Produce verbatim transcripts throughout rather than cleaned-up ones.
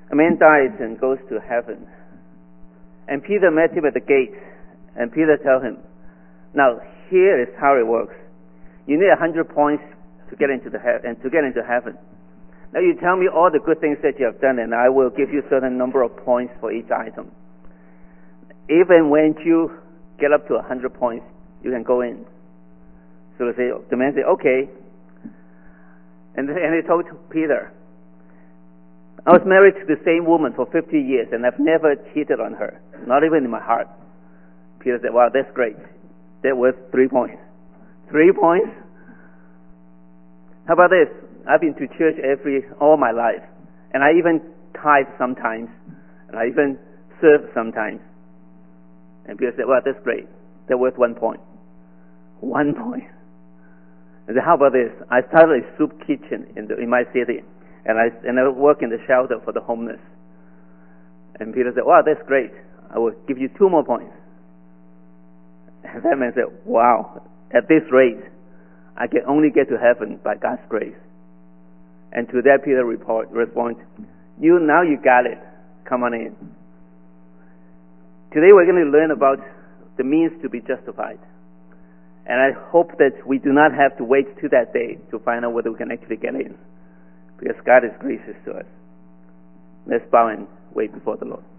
A man dies and goes to heaven. And Peter met him at the gate. And Peter told him, now here is how it works. You need a hundred points to get into the he- and to get into heaven. Now you tell me all the good things that you have done, and I will give you a certain number of points for each item. Even when you get up to a hundred points, you can go in. So they say, the man said, okay. And and he told Peter, I was married to the same woman for fifty years, and I've never cheated on her, not even in my heart. Peter said, wow, that's great. That was three points. Three points? How about this? I've been to church every all my life, and I even tithe sometimes, and I even serve sometimes. And Peter said, well, that's great. That was one point. One point. And then how about this? I started a soup kitchen in the in my city, and I and I work in the shelter for the homeless. And Peter said, wow, that's great. I will give you two more points. And that man said, wow, at this rate, I can only get to heaven by God's grace. And to that Peter report, respond, you now you got it. Come on in. Today we're going to learn about the means to be justified. And I hope that we do not have to wait to that day to find out whether we can actually get in. Because God is gracious to us. Let's bow and wait before the Lord.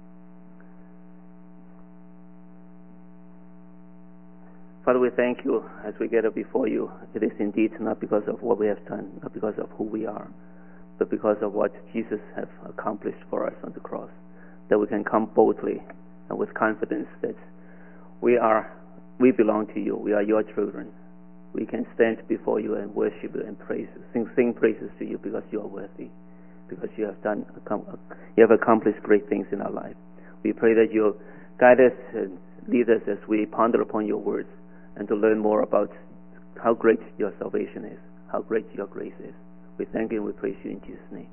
Father, we thank you as we get up before you. It is indeed not because of what we have done, not because of who we are, but because of what Jesus has accomplished for us on the cross, that we can come boldly and with confidence that we are, we belong to you. We are your children. We can stand before you and worship you and praise you, sing, sing praises to you because you are worthy, because you have done, you have accomplished great things in our life. We pray that you guide us and lead us as we ponder upon your words, and to learn more about how great your salvation is, how great your grace is. We thank you and we praise you in Jesus' name.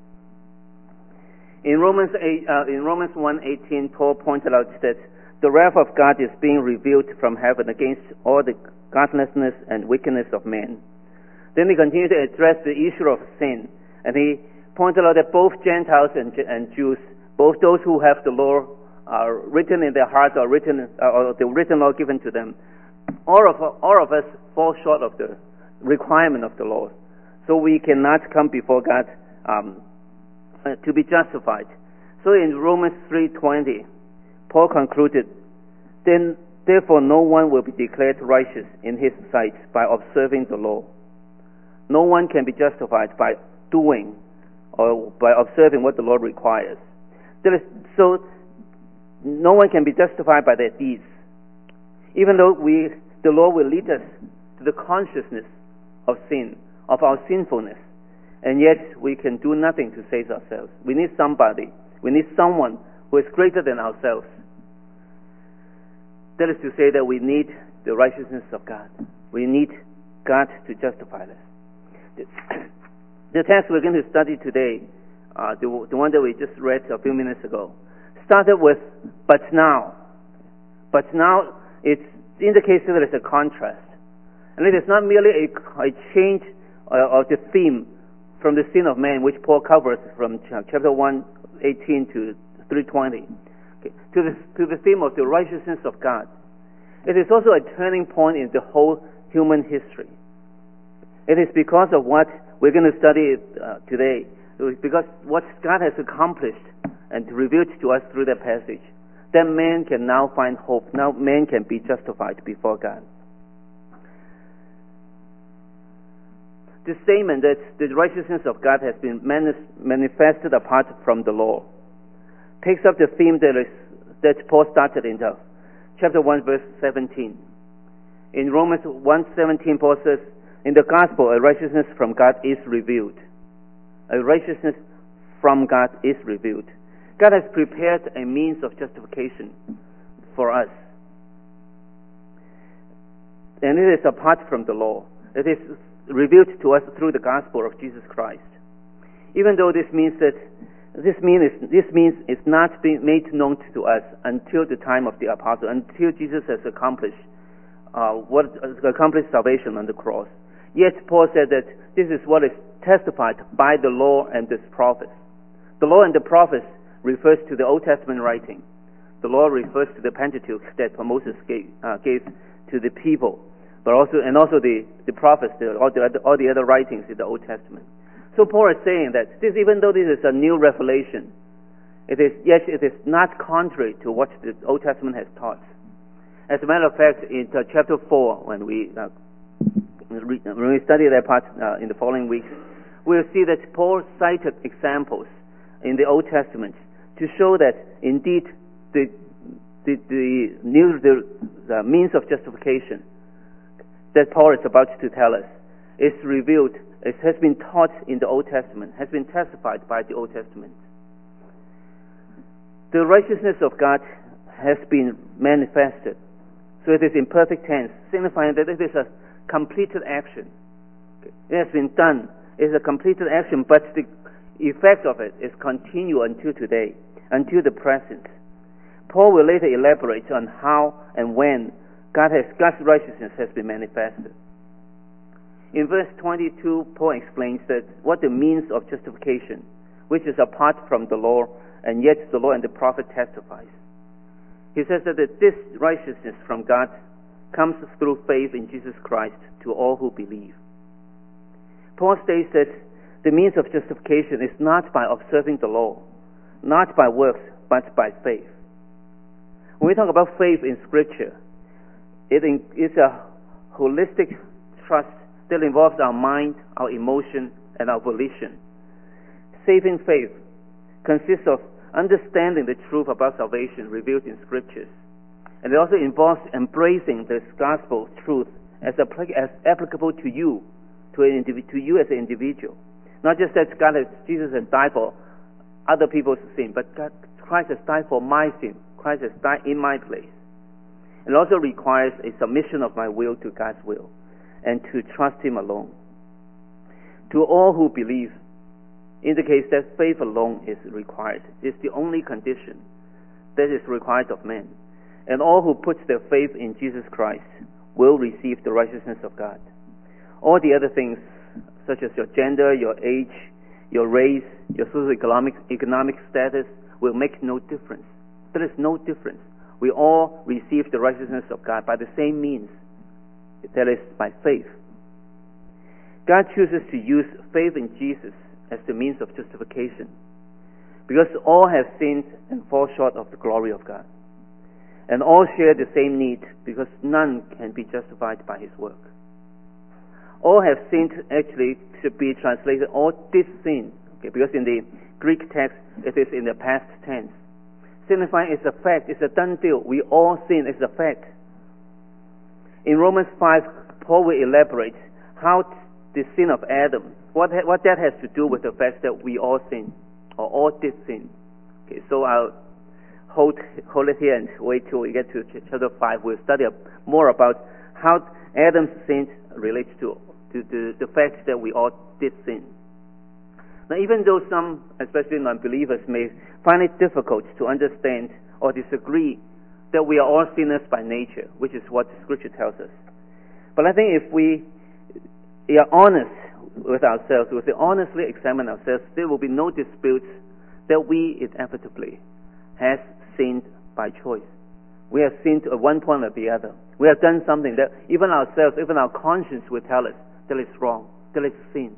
In Romans eight, uh, in Romans one eighteen, Paul pointed out that the wrath of God is being revealed from heaven against all the godlessness and wickedness of men. Then he continued to address the issue of sin, and he pointed out that both Gentiles and, and Jews, both those who have the law uh, written in their hearts or written uh, or the written law given to them, all of all of us fall short of the requirement of the law, so we cannot come before God um, uh, to be justified. So in Romans three twenty, Paul concluded, then therefore no one will be declared righteous in his sight by observing the law. No one can be justified by doing or by observing what the law requires. There is, so no one can be justified by their deeds. Even though we, the law will lead us to the consciousness of sin, of our sinfulness, and yet we can do nothing to save ourselves. We need somebody. We need someone who is greater than ourselves. That is to say that we need the righteousness of God. We need God to justify us. The, the text we're going to study today, uh, the, the one that we just read a few minutes ago, started with, but now. But now, it indicates that there is a contrast. And it is not merely a, a change uh, of the theme from the sin of man, which Paul covers from chapter one eighteen to three twenty, okay, to, the, to the theme of the righteousness of God. It is also a turning point in the whole human history. It is because of what we're going to study uh, today, because what God has accomplished and revealed to us through that passage, that man can now find hope. Now man can be justified before God. The statement that the righteousness of God has been manifested apart from the law takes up the theme that, is, that Paul started in the, chapter one, verse seventeen. In Romans one seventeen, Paul says, in the gospel, a righteousness from God is revealed. A righteousness from God is revealed. God has prepared a means of justification for us. And it is apart from the law. It is revealed to us through the gospel of Jesus Christ. Even though this means that this means this means is not being made known to us until the time of the apostle, until Jesus has accomplished uh, what accomplished salvation on the cross. Yet Paul said that this is what is testified by the law and the prophets. The law and the prophets refers to the Old Testament writing. The law refers to the Pentateuch that Moses gave, uh, gave to the people, but also and also the, the prophets, the, all, the other, all the other writings in the Old Testament. So Paul is saying that this, even though this is a new revelation, it is yet it is not contrary to what the Old Testament has taught. As a matter of fact, in uh, chapter four, when we uh, when we study that part uh, in the following weeks, we'll see that Paul cited examples in the Old Testament to show that indeed the the, the new the, the means of justification that Paul is about to tell us is revealed. It has been taught in the Old Testament, has been testified by the Old Testament. The righteousness of God has been manifested. So it is in perfect tense, signifying that it is a completed action. It has been done. It is a completed action, but the effect of it is continued until today, until the present. Paul will later elaborate on how and when God has, God's righteousness has been manifested. In verse twenty-two, Paul explains that what the means of justification, which is apart from the law, and yet the law and the prophet testifies. He says that this righteousness from God comes through faith in Jesus Christ to all who believe. Paul states that the means of justification is not by observing the law, not by works, but by faith. When we talk about faith in Scripture, it is a holistic trust that involves our mind, our emotion, and our volition. Saving faith consists of understanding the truth about salvation revealed in Scriptures. And it also involves embracing this gospel truth as, as applicable to you, to, an indiv- to you as an individual. Not just that God has, Jesus has died for other people's sin, but God, Christ has died for my sin. Christ has died in my place. It also requires a submission of my will to God's will and to trust Him alone. To all who believe, indicates that faith alone is required. It's the only condition that is required of men. And all who put their faith in Jesus Christ will receive the righteousness of God. All the other things, such as your gender, your age, your race, your socioeconomic economic status, will make no difference. There is no difference. We all receive the righteousness of God by the same means. That is, by faith. God chooses to use faith in Jesus as the means of justification, because all have sinned and fall short of the glory of God, and all share the same need, because none can be justified by his work. All have sinned actually should be translated all did sin, okay, because in the Greek text it is in the past tense, signifying it's a fact, it's a done deal. We all sin, it's a fact. In Romans five, Paul will elaborate how the sin of Adam, what what that has to do with the fact that we all sin, or all did sin. Okay, so I'll hold hold it here and wait till we get to chapter five. We'll study more about how Adam's sin relates to to the, the fact that we all did sin. Now, even though some, especially non-believers, may find it difficult to understand or disagree that we are all sinners by nature, which is what Scripture tells us, but I think if we are honest with ourselves, if we honestly examine ourselves, there will be no dispute that we inevitably have sinned by choice. We have sinned at one point or the other. We have done something that even ourselves, even our conscience will tell us that is wrong, that is sin.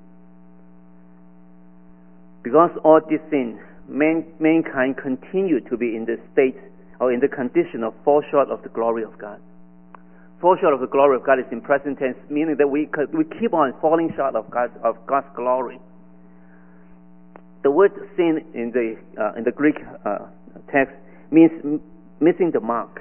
Because all this sin, man, mankind continue to be in the state or in the condition of fall short of the glory of God. Fall short of the glory of God is in present tense, meaning that we we keep on falling short of God of God's glory. The word sin in the uh, in the Greek uh, text means m- missing the mark.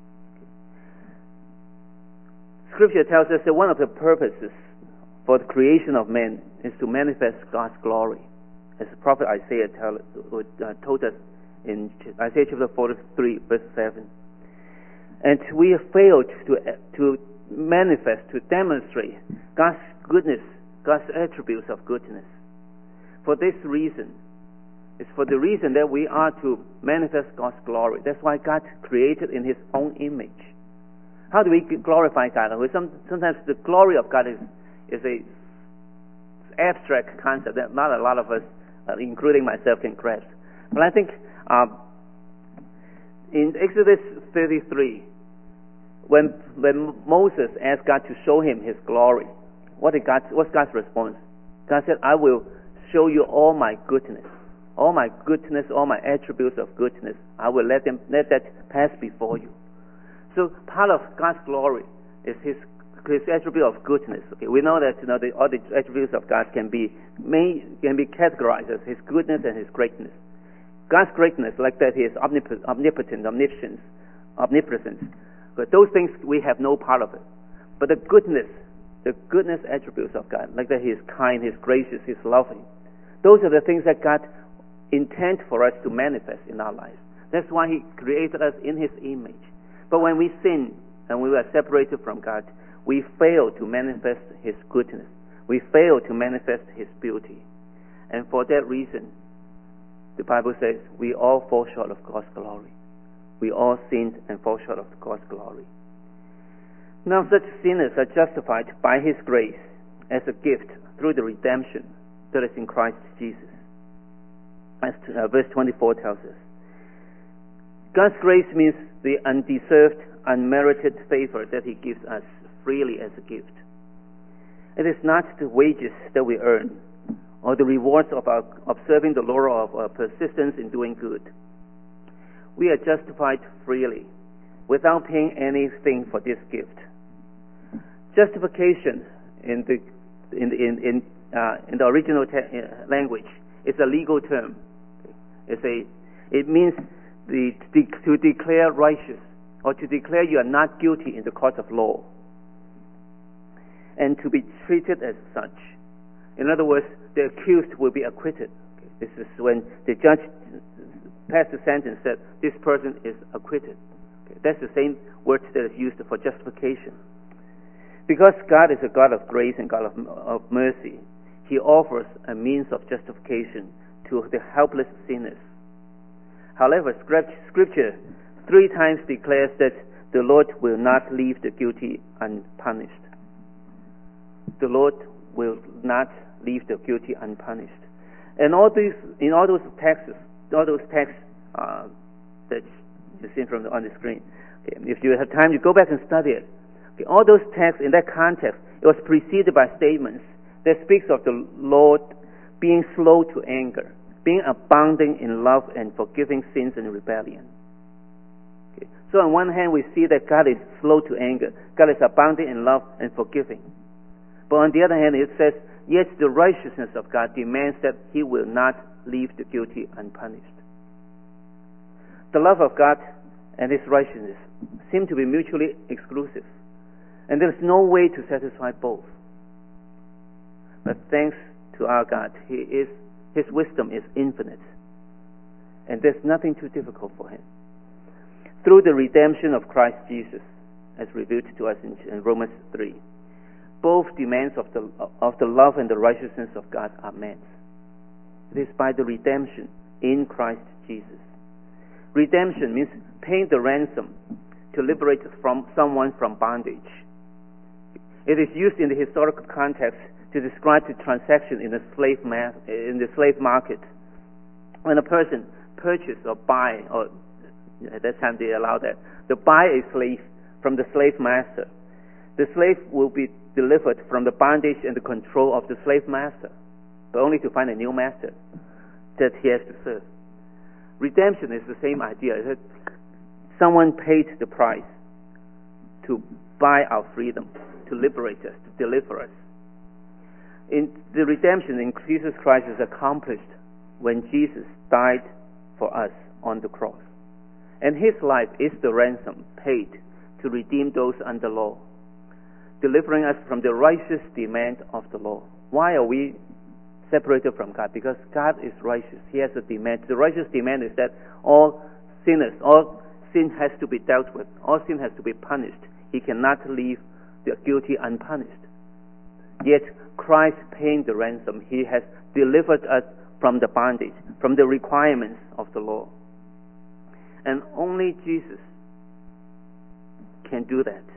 Scripture tells us that one of the purposes for the creation of man is to manifest God's glory, as the prophet Isaiah tell, uh, told us in Isaiah chapter forty-three, verse seven. And we have failed to to manifest, to demonstrate God's goodness, God's attributes of goodness. For this reason, it's for the reason that we are to manifest God's glory. That's why God created in His own image. How do we glorify God? Sometimes the glory of God is is a abstract concept that not a lot of us uh, including myself, can grasp. But I think um, in Exodus thirty-three, when when Moses asked God to show him His glory, what did God? What's God's response? God said, "I will show you all my goodness, all my goodness, all my attributes of goodness. I will let them let that pass before you." So part of God's glory is His His attribute of goodness. Okay, we know that you know the, all the attributes of God can be may, can be categorized as His goodness and His greatness. God's greatness, like that, He is omnipotent, omnipotent, omniscience, omnipresence. But those things we have no part of it. But the goodness, the goodness attributes of God, like that He is kind, He is gracious, He is loving. Those are the things that God intends for us to manifest in our lives. That's why He created us in His image. But when we sin and we were separated from God, we fail to manifest His goodness. We fail to manifest His beauty. And for that reason, the Bible says, we all fall short of God's glory. We all sinned and fall short of God's glory. Now such sinners are justified by His grace as a gift through the redemption that is in Christ Jesus. As uh, verse twenty-four tells us. God's grace means the undeserved, unmerited favor that He gives us freely as a gift. It is not the wages that we earn or the rewards of our observing the law of our persistence in doing good. We are justified freely without paying anything for this gift. Justification in the in the, in in, uh, in the original te- uh, language is a legal term. It's a it means the, the to declare righteous or to declare you are not guilty in the court of law, and to be treated as such. In other words, the accused will be acquitted. Okay. This is when the judge passed the sentence that this person is acquitted. Okay. That's the same word that is used for justification. Because God is a God of grace and God of, of mercy, He offers a means of justification to the helpless sinners. However, Scripture three times declares that the Lord will not leave the guilty unpunished. The Lord will not leave the guilty unpunished. And all these, in all those texts, all those texts uh, that you see from the, on the screen, okay, if you have time, you go back and study it. Okay, all those texts in that context, it was preceded by statements that speaks of the Lord being slow to anger, being abounding in love and forgiving sins and rebellion. Okay. So on one hand, we see that God is slow to anger. God is abounding in love and forgiving. But on the other hand, it says, yet the righteousness of God demands that He will not leave the guilty unpunished. The love of God and His righteousness seem to be mutually exclusive, and there is no way to satisfy both. But thanks to our God, He is His wisdom is infinite, and there's nothing too difficult for Him. Through the redemption of Christ Jesus, as revealed to us in, in Romans three, both demands of the of the love and the righteousness of God are met. It is by the redemption in Christ Jesus. Redemption means paying the ransom to liberate from someone from bondage. It is used in the historical context to describe the transaction in the slave ma- in the slave market. When a person purchases or buy, or at that time they allow that, to buy a slave from the slave master, the slave will be delivered from the bondage and the control of the slave master, but only to find a new master that he has to serve. Redemption is the same idea. That someone paid the price to buy our freedom, to liberate us, to deliver us. In the redemption in Jesus Christ is accomplished when Jesus died for us on the cross. And His life is the ransom paid to redeem those under law, delivering us from the righteous demand of the law. Why are we separated from God? Because God is righteous. He has a demand. The righteous demand is that all sinners, all sin has to be dealt with. All sin has to be punished. He cannot leave the guilty unpunished. Yet Christ paying the ransom, He has delivered us from the bondage, from the requirements of the law. And only Jesus can do that.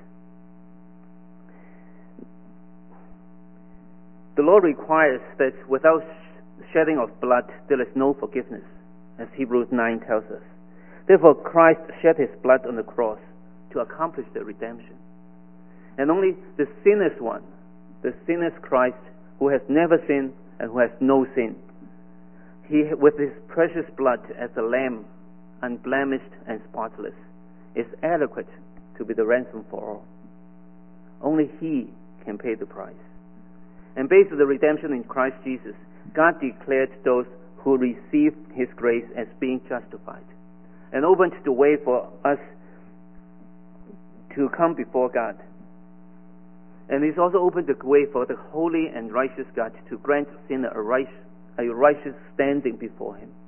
The law requires that without shedding of blood, there is no forgiveness, as Hebrews nine tells us. Therefore, Christ shed his blood on the cross to accomplish the redemption. And only the sinless one, the sinless Christ, who has never sinned and who has no sin, he, with his precious blood as a lamb, unblemished and spotless, is adequate to be the ransom for all. Only he can pay the price. And based on the redemption in Christ Jesus, God declared those who received his grace as being justified, and opened the way for us to come before God. And he's also opened the way for the holy and righteous God to grant sinner a righteous, a righteous standing before him.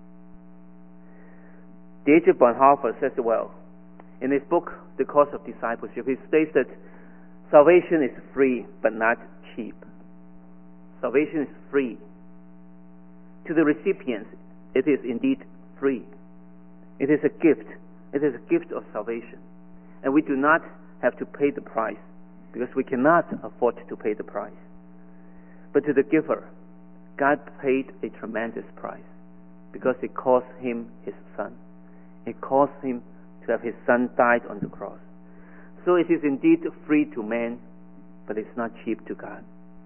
Dietrich Bonhoeffer says it well. In his book, The Cost of Discipleship, he states that salvation is free but not cheap. Salvation is free. To the recipients, it is indeed free. It is a gift. It is a gift of salvation. And we do not have to pay the price, because we cannot afford to pay the price. But to the giver, God paid a tremendous price, because it cost him his son. It cost him to have his son died on the cross. So it is indeed free to man, but it's not cheap to God.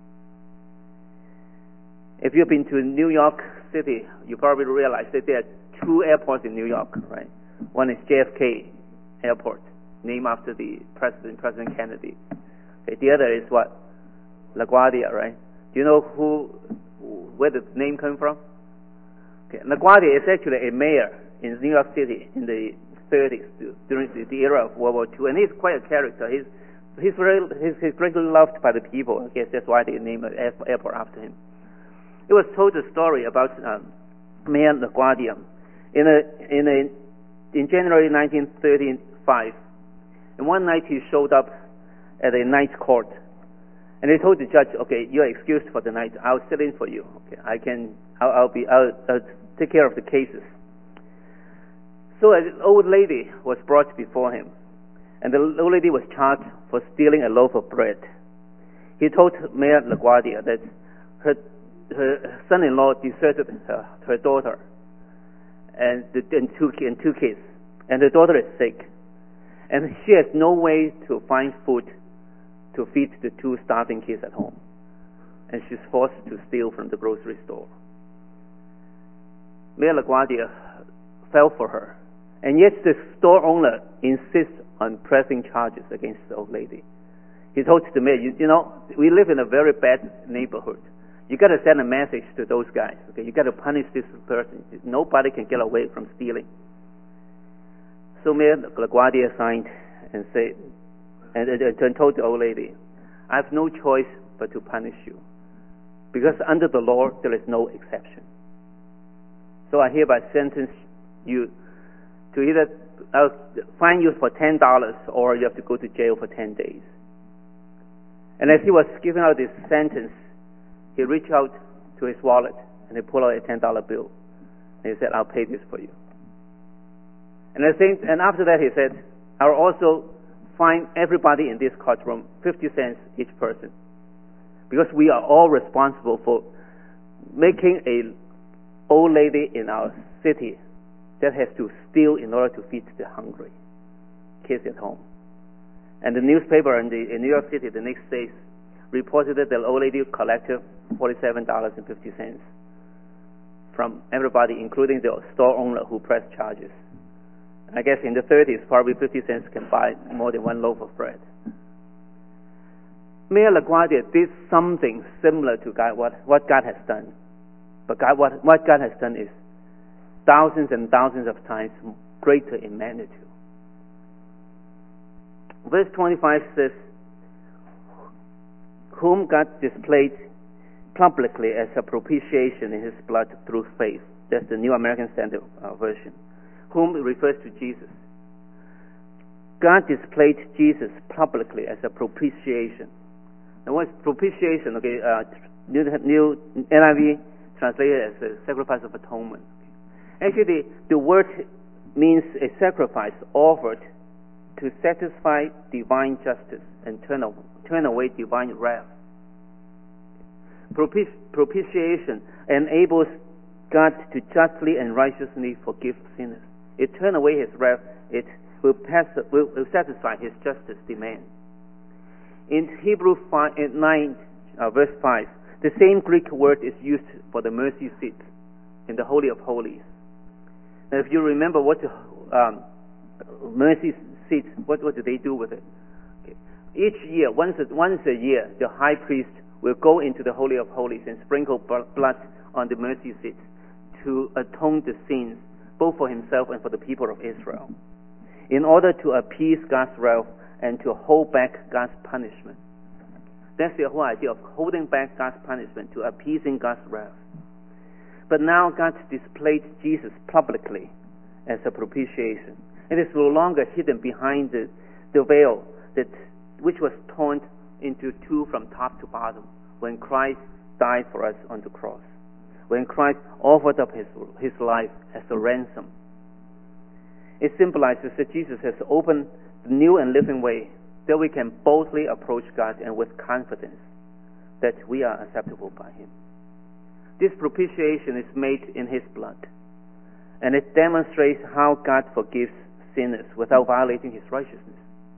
If you've been to New York City, you probably realize that there are two airports in New York, right? One is J F K Airport, named after the President, President Kennedy. Okay, the other is what? LaGuardia, right? Do you know who, where the name came from? Okay, LaGuardia is actually a mayor in New York City in the thirties, during the, the era of World War Two, and he's quite a character. He's he's very he's, he's greatly loved by the people. I guess that's why they named the airport after him. It was told a story about um, Mayor LaGuardia in a in a in January nineteen thirty-five, and one night he showed up at a night court, and they told the judge, "Okay, you are excused for the night. I'll sit in for you. Okay, I can. I'll, I'll be. I'll, I'll take care of the cases." So an old lady was brought before him, and the old lady was charged for stealing a loaf of bread. He told Mayor LaGuardia that her her son-in-law deserted her, her daughter and, the, and, two, and two kids, and the daughter is sick, and she has no way to find food to feed the two starving kids at home, and she's forced to steal from the grocery store. Mayor LaGuardia fell for her, and yet the store owner insists on pressing charges against the old lady. He told the mayor, you, you know, we live in a very bad neighborhood. You got to send a message to those guys. Okay, you got to punish this person. Nobody can get away from stealing. So Mayor LaGuardia signed and said, and, and told the old lady, "I have no choice but to punish you, because under the law there is no exception. So I hereby sentence you to either I'll fine you for ten dollars, or you have to go to jail for ten days." And as he was giving out this sentence, he reached out to his wallet and he pulled out a ten dollar bill. And he said, "I'll pay this for you." And, I think, and after that he said, "I'll also fine everybody in this courtroom fifty cents each person, because we are all responsible for making a old lady in our city that has to steal in order to feed the hungry kids at home." And the newspaper in, the, in New York City the next day reported that the old lady collected forty-seven dollars and fifty cents from everybody, including the store owner who pressed charges. I guess in the thirties, probably fifty cents can buy more than one loaf of bread. Mayor LaGuardia did something similar to God, what, what God has done. But God, what, what God has done is thousands and thousands of times greater in magnitude. Verse twenty-five says, "Whom God displayed publicly as a propitiation in his blood through faith." That's the New American Standard uh, Version. Whom refers to Jesus. God displayed Jesus publicly as a propitiation. And what's propitiation? Okay, uh, New, New N I V translated as a sacrifice of atonement. Actually, the, the word means a sacrifice offered to satisfy divine justice and turn, away, turn away divine wrath. Propici- propitiation enables God to justly and righteously forgive sinners. It turn away his wrath. It will, pass, will, will satisfy his justice demand. In Hebrews five, nine, uh, verse five, the same Greek word is used for the mercy seat in the Holy of Holies. Now, if you remember what the um, mercy seat, what, what do they do with it? Okay. Each year, once a, once a year, the high priest will go into the Holy of Holies and sprinkle blood on the mercy seat to atone the sins, both for himself and for the people of Israel, in order to appease God's wrath and to hold back God's punishment. That's the whole idea of holding back God's punishment, to appeasing God's wrath. But now God displayed Jesus publicly as a propitiation. It is no longer hidden behind the, the veil that which was torn into two from top to bottom when Christ died for us on the cross, when Christ offered up his, his life as a ransom. It symbolizes that Jesus has opened the new and living way that we can boldly approach God and with confidence that we are acceptable by him. This propitiation is made in his blood, and it demonstrates how God forgives sinners without violating his righteousness.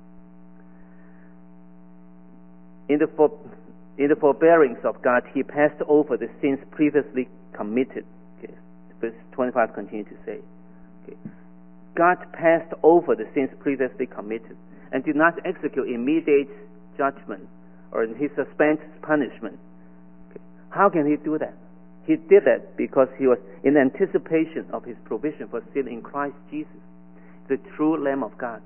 In the, for, in the forbearance of God, he passed over the sins previously committed. Okay. Verse twenty-five continues to say, okay. God passed over the sins previously committed and did not execute immediate judgment, or he suspends punishment. Okay. How can he do that? He did that because he was in anticipation of his provision for sin in Christ Jesus, the true Lamb of God.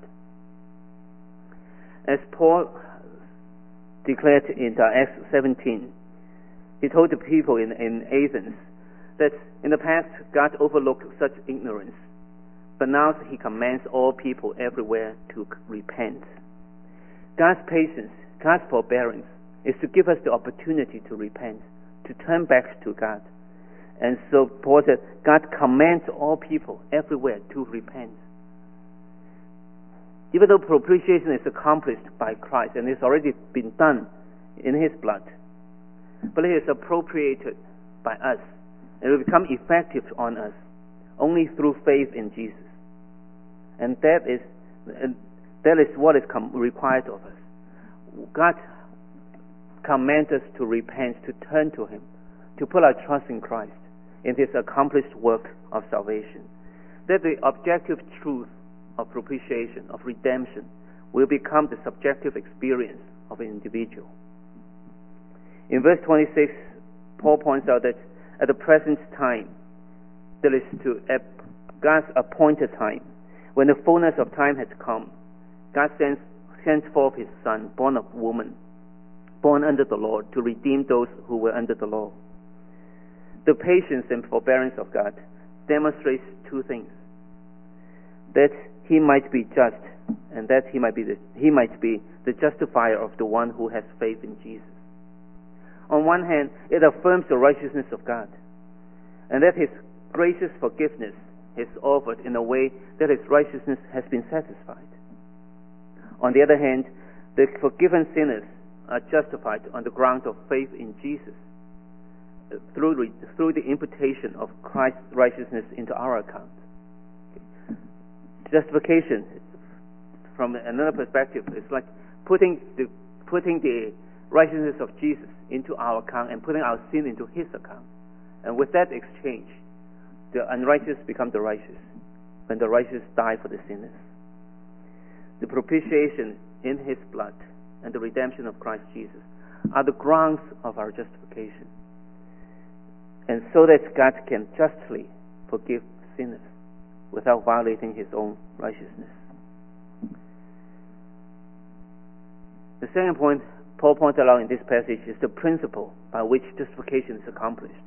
As Paul declared in Acts seventeen, he told the people in, in Athens that in the past God overlooked such ignorance, but now he commands all people everywhere to repent. God's patience, God's forbearance is to give us the opportunity to repent, to turn back to God. And so Paul said, God commands all people everywhere to repent. Even though propitiation is accomplished by Christ and it's already been done in his blood, but it is appropriated by us and will become effective on us only through faith in Jesus. And that is that is what is com- required of us. God commands us to repent, to turn to him, to put our trust in Christ, in his accomplished work of salvation. That the objective truth of propitiation, of redemption, will become the subjective experience of an individual. In verse twenty-six, Paul points out that at the present time, that is to at God's appointed time, when the fullness of time has come, God sends, sends forth his Son, born of woman, born under the law, to redeem those who were under the law. The patience and forbearance of God demonstrates two things: that he might be just, and that he might be the, he might be the justifier of the one who has faith in Jesus. On one hand, it affirms the righteousness of God, and that his gracious forgiveness is offered in a way that his righteousness has been satisfied. On the other hand, the forgiven sinners are justified on the ground of faith in Jesus, through, through the imputation of Christ's righteousness into our account. Justification, from another perspective, is like putting the putting the righteousness of Jesus into our account and putting our sin into his account. And with that exchange, the unrighteous become the righteous, when the righteous die for the sinners. The propitiation in his blood and the redemption of Christ Jesus are the grounds of our justification, and so that God can justly forgive sinners without violating his own righteousness. The second point Paul pointed out in this passage is the principle by which justification is accomplished.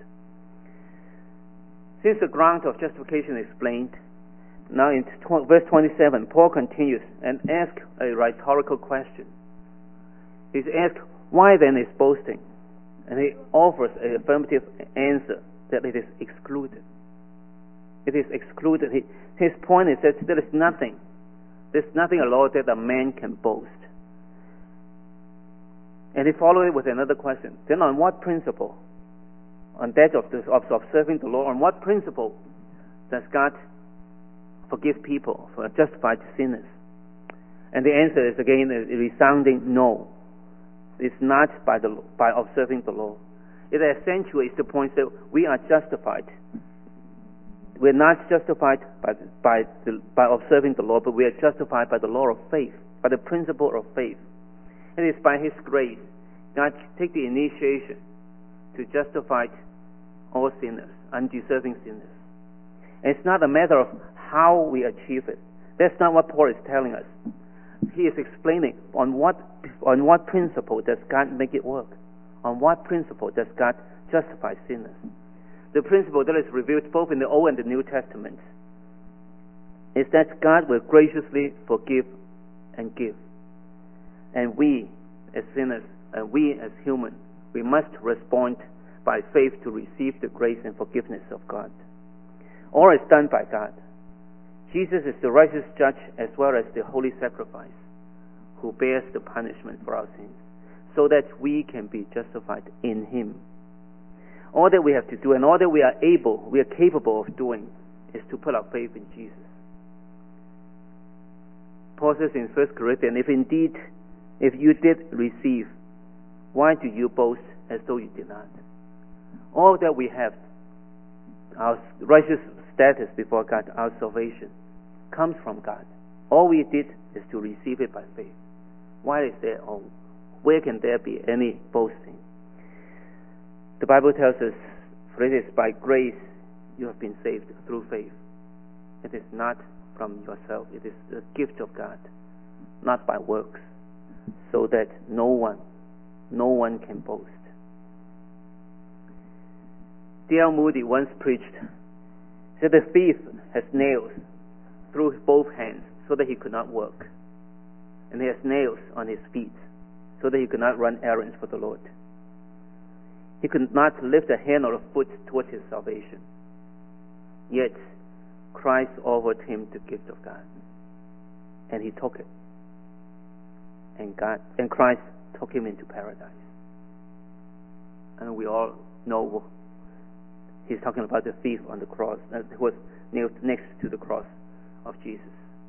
Since the ground of justification is explained, now in verse twenty-seven, Paul continues and asks a rhetorical question. He's asked, why then is boasting? And he offers an affirmative answer that it is excluded. It is excluded. He, his point is that there is nothing, there's nothing at all that a man can boast. And he followed it with another question. Then on what principle on that of, the, of observing the law, on what principle does God forgive people, for justify sinners? And the answer is again a resounding no. It's not by the by observing the law. It accentuates the point that we are justified. We're not justified by by the, by observing the law, but we are justified by the law of faith, by the principle of faith. It is by His grace God take the initiation to justify all sinners, undeserving sinners. And it's not a matter of how we achieve it. That's not what Paul is telling us. He is explaining on what on what principle does God make it work? On what principle does God justify sinners? The principle that is revealed both in the Old and the New Testament is that God will graciously forgive and give. And we as sinners, and we as humans, we must respond by faith to receive the grace and forgiveness of God. All is done by God. Jesus is the righteous judge as well as the holy sacrifice who bears the punishment for our sins, so that we can be justified in Him. All that we have to do and all that we are able, we are capable of doing, is to put our faith in Jesus. Paul says in First Corinthians, if indeed, if you did receive, why do you boast as though you did not? All that we have, our righteous status before God, our salvation, comes from God. All we did is to receive it by faith. Why is there, or where can there be any boasting? The Bible tells us, for it is by grace you have been saved through faith. It is not from yourself, it is the gift of God, not by works, so that no one, no one can boast. D L Moody once preached that the thief has nails through both hands so that he could not work, and he has nails on his feet so that he could not run errands for the Lord. He could not lift a hand or a foot towards his salvation. Yet Christ offered him the gift of God, and he took it. And God and Christ took him into paradise. And we all know he's talking about the thief on the cross, uh, who was nailed next to the cross of Jesus.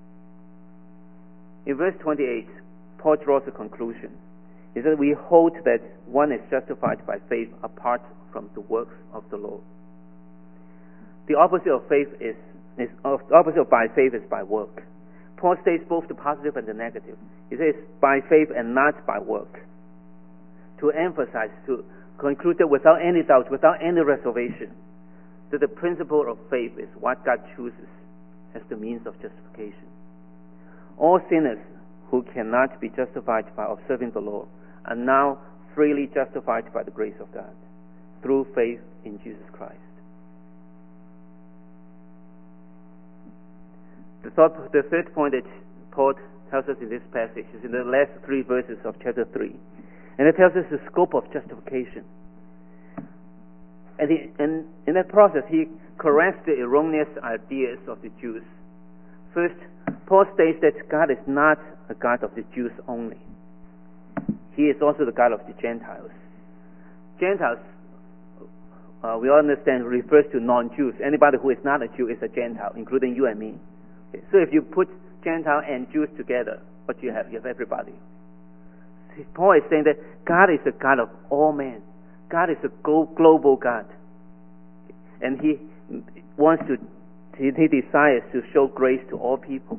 In verse twenty-eight, Paul draws a conclusion. He says, we hold that one is justified by faith apart from the works of the law. The opposite of faith is, is of, the opposite of by faith is by work. Paul states both the positive and the negative. He says by faith and not by work, to emphasize, to conclude that without any doubt, without any reservation, that the principle of faith is what God chooses as the means of justification. All sinners who cannot be justified by observing the law are now freely justified by the grace of God through faith in Jesus Christ. The, thought, the third point that Paul tells us in this passage is in the last three verses of chapter three. And it tells us the scope of justification. And, he, and in that process, he corrects the erroneous ideas of the Jews. First, Paul states that God is not a God of the Jews only. He is also the God of the Gentiles. Gentiles, uh, we all understand, refers to non-Jews. Anybody who is not a Jew is a Gentile, including you and me. Okay. So if you put Gentile and Jews together, what do you have? You have everybody. Paul is saying that God is a God of all men. God is a global God. And He wants to, He desires to show grace to all people.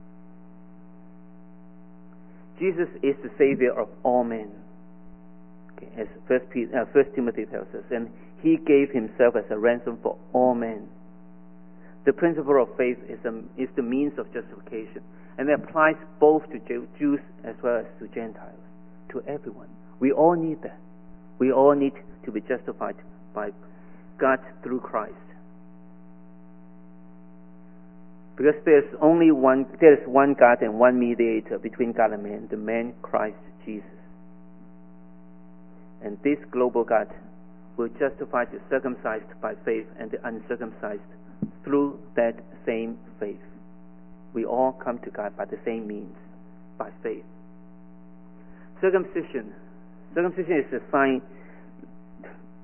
Jesus is the Savior of all men, okay, as First, Peter, uh, First Timothy tells us, and He gave Himself as a ransom for all men. The principle of faith is, a, is the means of justification, and it applies both to Jews as well as to Gentiles, to everyone. We all need that. We all need to be justified by God through Christ. Because there's only one, there is one God and one mediator between God and man, the man Christ Jesus. And this global God will justify the circumcised by faith and the uncircumcised through that same faith. We all come to God by the same means, by faith. Circumcision. Circumcision is a sign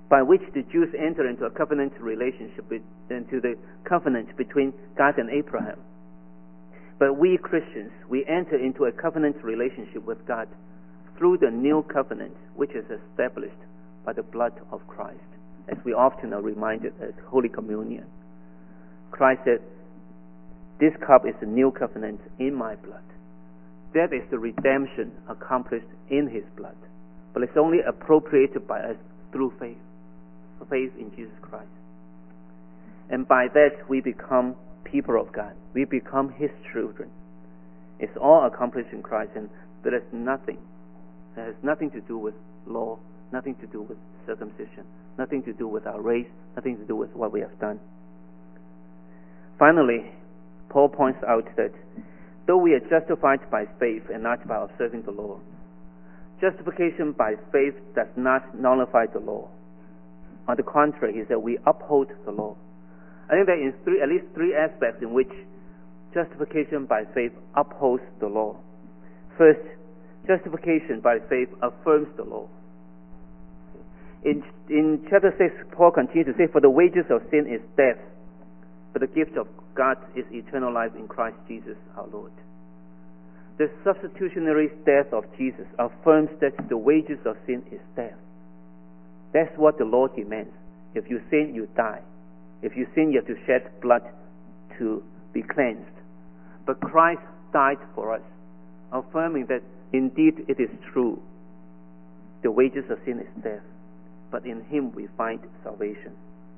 by which the Jews enter into a covenant relationship, into the covenant between God and Abraham. But we Christians, we enter into a covenant relationship with God through the new covenant, which is established by the blood of Christ, as we often are reminded at Holy Communion. Christ said, "This cup is the new covenant in my blood." That is the redemption accomplished in His blood. But it's only appropriated by us through faith, faith in Jesus Christ. And by that we become people of God. We become His children. It's all accomplished in Christ, and there is nothing. It has nothing to do with law, nothing to do with circumcision, nothing to do with our race, nothing to do with what we have done. Finally, Paul points out that though we are justified by faith and not by observing the law, justification by faith does not nullify the law. On the contrary, he said we uphold the law. I think there are three, at least three aspects in which justification by faith upholds the law. First, justification by faith affirms the law. In, in chapter six, Paul continues to say, "For the wages of sin is death, but the gift of God is eternal life in Christ Jesus our Lord." The substitutionary death of Jesus affirms that the wages of sin is death. That's what the law demands. If you sin, you die. If you sin, you have to shed blood to be cleansed. But Christ died for us, affirming that indeed it is true. The wages of sin is death, but in Him we find salvation.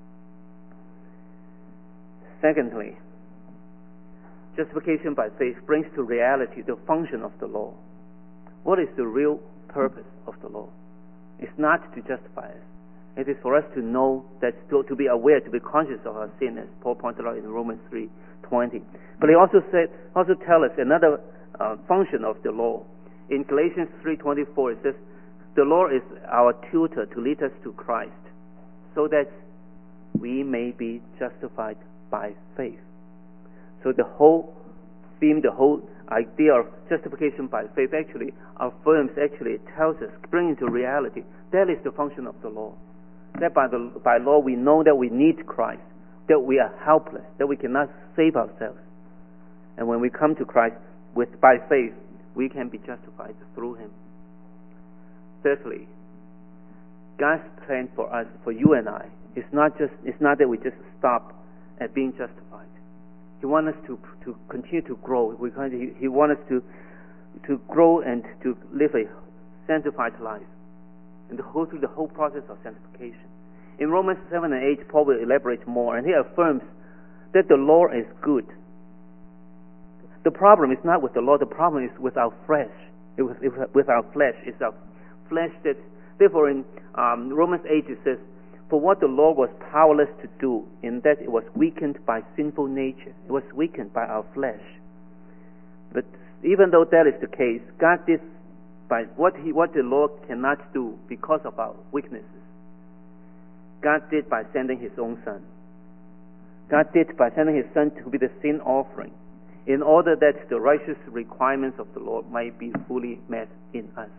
Secondly, justification by faith brings to reality the function of the law. What is the real purpose of the law? It's not to justify us. It is for us to know that, to, to be aware, to be conscious of our sin, as Paul pointed out in Romans three twenty. But he also said, also tell us another uh, function of the law. In Galatians three twenty-four, it says, "The law is our tutor to lead us to Christ, so that we may be justified by faith." So the whole theme, the whole idea of justification by faith actually affirms, actually it tells us, brings into reality, that is the function of the law. That by, the, by law we know that we need Christ, that we are helpless, that we cannot save ourselves. And when we come to Christ with by faith, we can be justified through Him. Thirdly, God's plan for us, for you and I, is not just it's not that we just stop at being justified. He wants us to to continue to grow. We he, he wants us to to grow and to live a sanctified life, and to go through the whole process of sanctification. In Romans seven and eight, Paul will elaborate more, and he affirms that the law is good. The problem is not with the law; the problem is with our flesh. It was, it was with our flesh. It's our flesh that. Therefore, in um, Romans eight, it says, "For what the law was powerless to do, in that it was weakened by sinful nature." It was weakened by our flesh. But even though that is the case, God did by what he what the law cannot do because of our weaknesses. God did by sending His own Son. God did by sending His Son to be the sin offering, in order that the righteous requirements of the law might be fully met in us.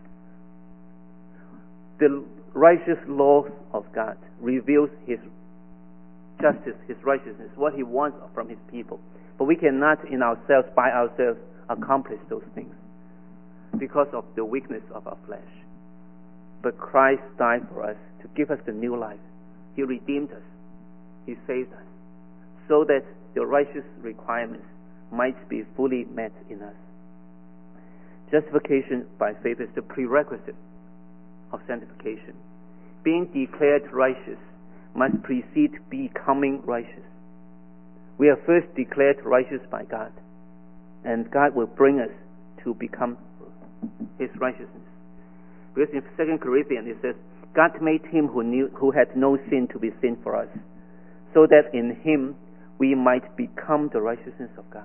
The righteous law of God reveals His justice, His righteousness, what He wants from His people. But we cannot in ourselves, by ourselves, accomplish those things because of the weakness of our flesh. But Christ died for us to give us the new life. He redeemed us. He saved us, so that the righteous requirements might be fully met in us. Justification by faith is the prerequisite of sanctification. Being declared righteous must precede becoming righteous. We are first declared righteous by God, and God will bring us to become His righteousness. Because in Second Corinthians it says, "God made Him who knew who had no sin to be sin for us, so that in Him we might become the righteousness of God."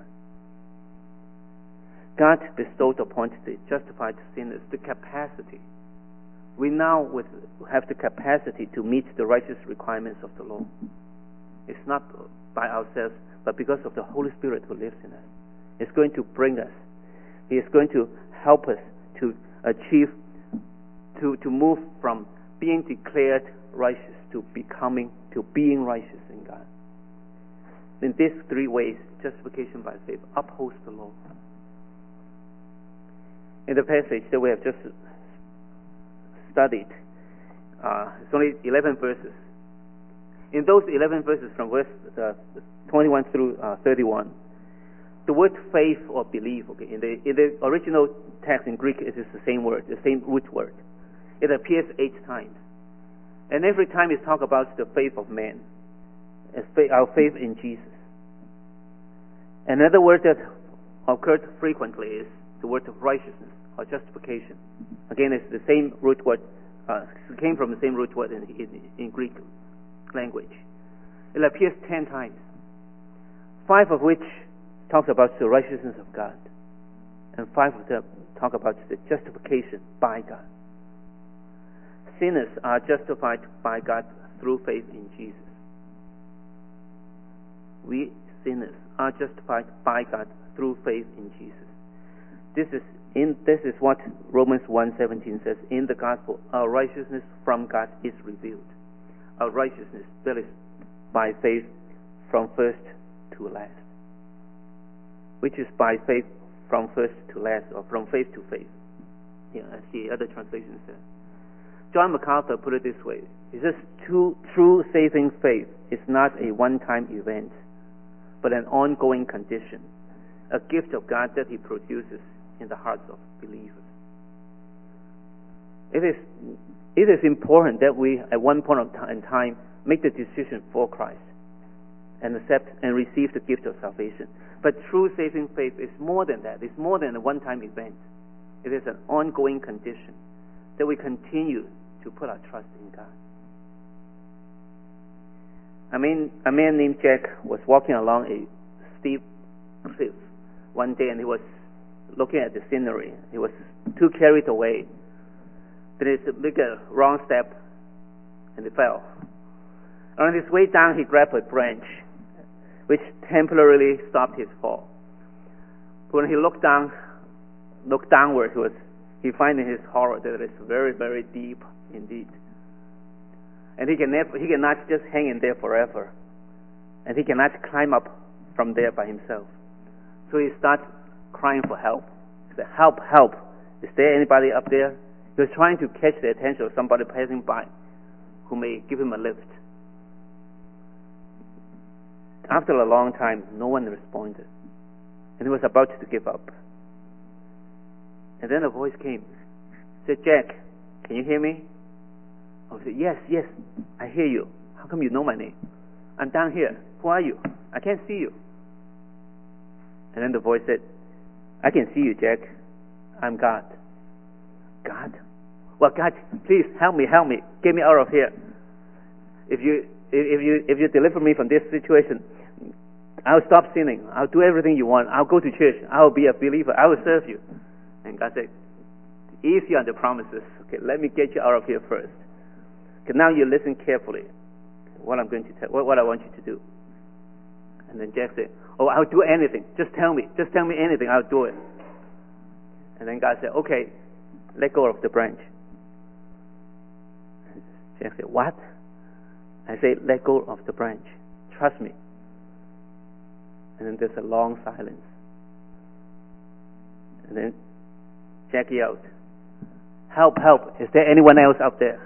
God bestowed upon the justified sinners the capacity. We now with, have the capacity to meet the righteous requirements of the law. It's not by ourselves, but because of the Holy Spirit who lives in us. It's going to bring us. He is going to help us to achieve, to, to move from being declared righteous to becoming, to being righteous in God. In these three ways, justification by faith upholds the law. In the passage that we have just studied, uh, it's only eleven verses. In those eleven verses from verse uh, twenty-one through uh, thirty-one, the word faith or belief, okay, in the in the original text in Greek, it is the same word, the same root word. It appears eight times, and every time it talks about the faith of man, as faith, our faith in Jesus. Another word that occurred frequently is the word of righteousness or justification. Again, it's the same root word. Uh, it came from the same root word in, in, in Greek language. It appears ten times, five of which talks about the righteousness of God, and five of them talk about the justification by God. Sinners are justified by God through faith in Jesus. We sinners are justified by God through faith in Jesus. This is in this is what Romans one seventeen says. In the gospel, our righteousness from God is revealed. Our righteousness that is by faith from first to last, which is by faith from first to last, or from faith to faith. Yeah, I see other translations there. John MacArthur put it this way. He says, true, true saving faith is not a one-time event, but an ongoing condition, a gift of God that He produces in the hearts of believers. It is, it is important that we, at one point in time, make the decision for Christ and accept and receive the gift of salvation. But true saving faith is more than that. It's more than a one-time event. It is an ongoing condition that we continue to put our trust in God. I mean, a man named Jack was walking along a steep cliff one day, and he was looking at the scenery. He was too carried away. Then he took a wrong step, and he fell. On his way down, he grabbed a branch, which temporarily stopped his fall. When he looked down, looked downward, he was he found in his horror that it is very, very deep indeed. And he can never, he cannot just hang in there forever. And he cannot climb up from there by himself. So he starts crying for help. He said, help, help. Is there anybody up there? He was trying to catch the attention of somebody passing by who may give him a lift. After a long time, no one responded. And he was about to give up. And then a voice came. Said, Jack, can you hear me? I said, yes, yes, I hear you. How come you know my name? I'm down here. Who are you? I can't see you. And then the voice said, I can see you, Jack. I'm God. God? Well, God, please help me, help me. Get me out of here. If you if you if you deliver me from this situation, I'll stop sinning. I'll do everything you want. I'll go to church. I'll be a believer. I will serve you. And God said, easy on the promises. Okay, let me get you out of here first. Okay, now you listen carefully. What I'm going to tell, what, what I want you to do. And then Jack said, oh, I'll do anything. Just tell me. Just tell me anything. I'll do it. And then God said, okay, let go of the branch. And Jack said, what? I said, let go of the branch. Trust me. And then there's a long silence. And then Jack yelled, help, help. Is there anyone else out there?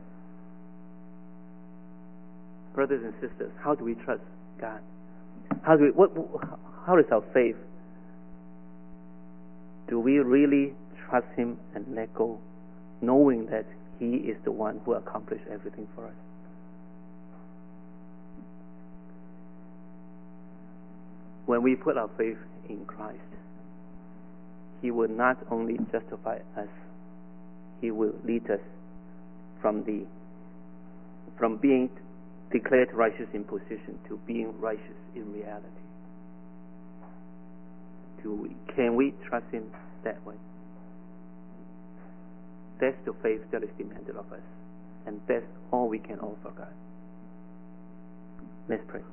Brothers and sisters, how do we trust God? How do we, what, how is our faith? Do we really trust Him and let go, knowing that He is the one who accomplished everything for us? When we put our faith in Christ, He will not only justify us, He will lead us from the from being declared righteous in position to being righteous in reality. Do we, can we trust Him that way? That's the faith that is demanded of us, and that's all we can offer God. Let's pray.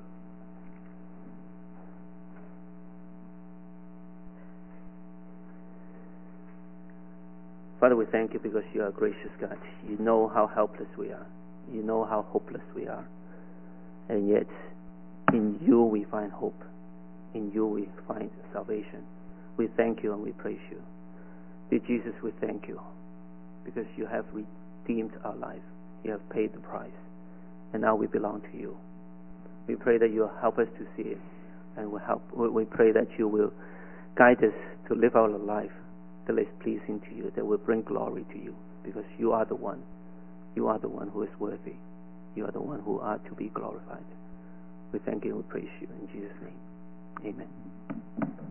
Father, we thank You because You are a gracious God. You know how helpless we are. You know how hopeless we are. And yet, in you we find hope. In you we find salvation. We thank you and we praise you. Dear Jesus, we thank you because you have redeemed our life. You have paid the price. And now we belong to you. We pray that you will help us to see it. And we, help, we pray that you will guide us to live our life that is pleasing to you, that will bring glory to you, because you are the one. You are the one who is worthy. You are the one who are to be glorified. We thank you and we praise you in Jesus' name. Amen.